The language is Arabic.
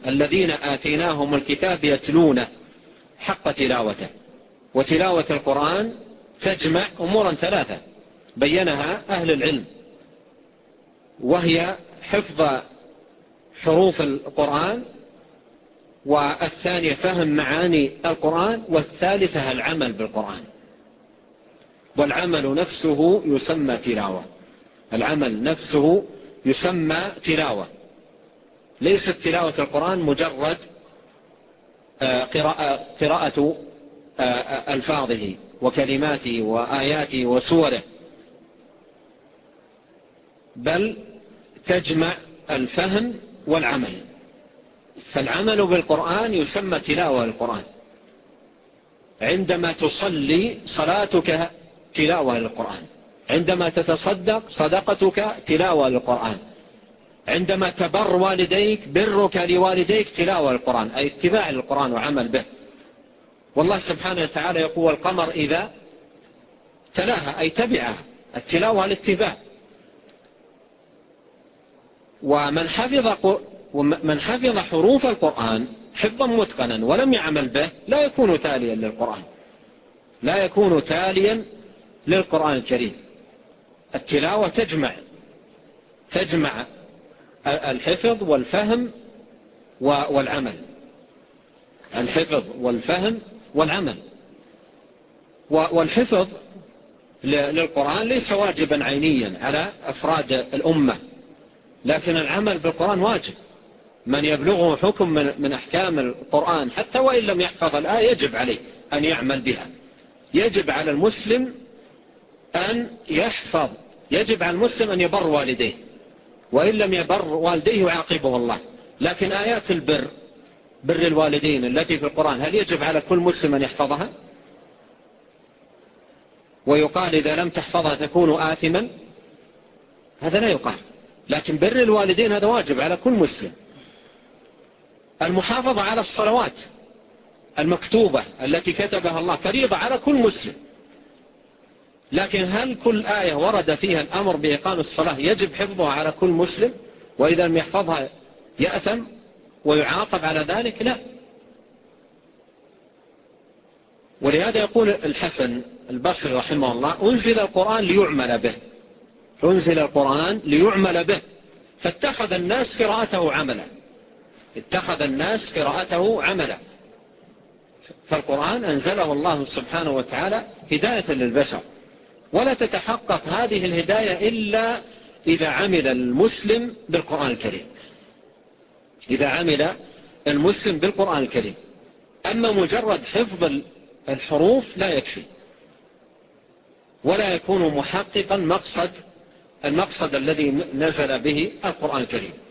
الذين آتيناهم الكتاب يتلونه حق تلاوته. وتلاوة القرآن تجمع أمورا ثلاثة بينها أهل العلم، وهي حفظ حروف القرآن، والثانية فهم معاني القرآن، والثالثة العمل بالقرآن. والعمل نفسه يسمى تلاوة، العمل نفسه يسمى تلاوة. ليست تلاوة القرآن مجرد قراءة ألفاظه وكلماته وآياته وسوره، بل تجمع الفهم والعمل. فالعمل بالقرآن يسمى تلاوة القرآن. عندما تصلي صلاتك تلاوة للقرآن، عندما تتصدق صدقتك تلاوة للقرآن، عندما تبر والديك برك لوالديك تلاوة للقرآن، أي اتباع للقرآن وعمل به. والله سبحانه وتعالى يقول والقمر إذا تلاها أي تبعها، التلاوة الاتباع. ومن حفظ حروف القرآن حفظا متقنا ولم يعمل به لا يكون تاليا للقرآن، لا يكون تاليا للقرآن الكريم. التلاوة تجمع الحفظ والفهم والعمل، الحفظ والفهم والعمل. والحفظ للقرآن ليس واجبا عينيا على أفراد الأمة، لكن العمل بالقرآن واجب. من يبلغه حكم من أحكام القرآن حتى وإن لم يحفظ الآية يجب عليه أن يعمل بها. يجب على المسلم أن يحفظ، يجب على المسلم أن يبر والديه، وإن لم يبر والديه يعاقبه الله. لكن آيات البر، بر الوالدين التي في القرآن، هل يجب على كل مسلم أن يحفظها؟ ويقال إذا لم تحفظها تكون آثما؟ هذا لا يقال. لكن بر الوالدين هذا واجب على كل مسلم. المحافظة على الصلوات المكتوبة التي كتبها الله فريضة على كل مسلم. لكن هل كل آية ورد فيها الأمر بإقام الصلاة يجب حفظها على كل مسلم، وإذا لم يحفظها يأثم ويعاقب على ذلك؟ لا. ولهذا يقول الحسن البصري رحمه الله أنزل القرآن ليعمل به، أنزل القرآن ليعمل به، فاتخذ الناس قراءته عملا، اتخذ الناس قراءته عملا. فالقرآن أنزله الله سبحانه وتعالى هداية للبشر، ولا تتحقق هذه الهداية إلا إذا عمل المسلم بالقرآن الكريم، إذا عمل المسلم بالقرآن الكريم. أما مجرد حفظ الحروف لا يكفي، ولا يكون محققا المقصد الذي نزل به القرآن الكريم.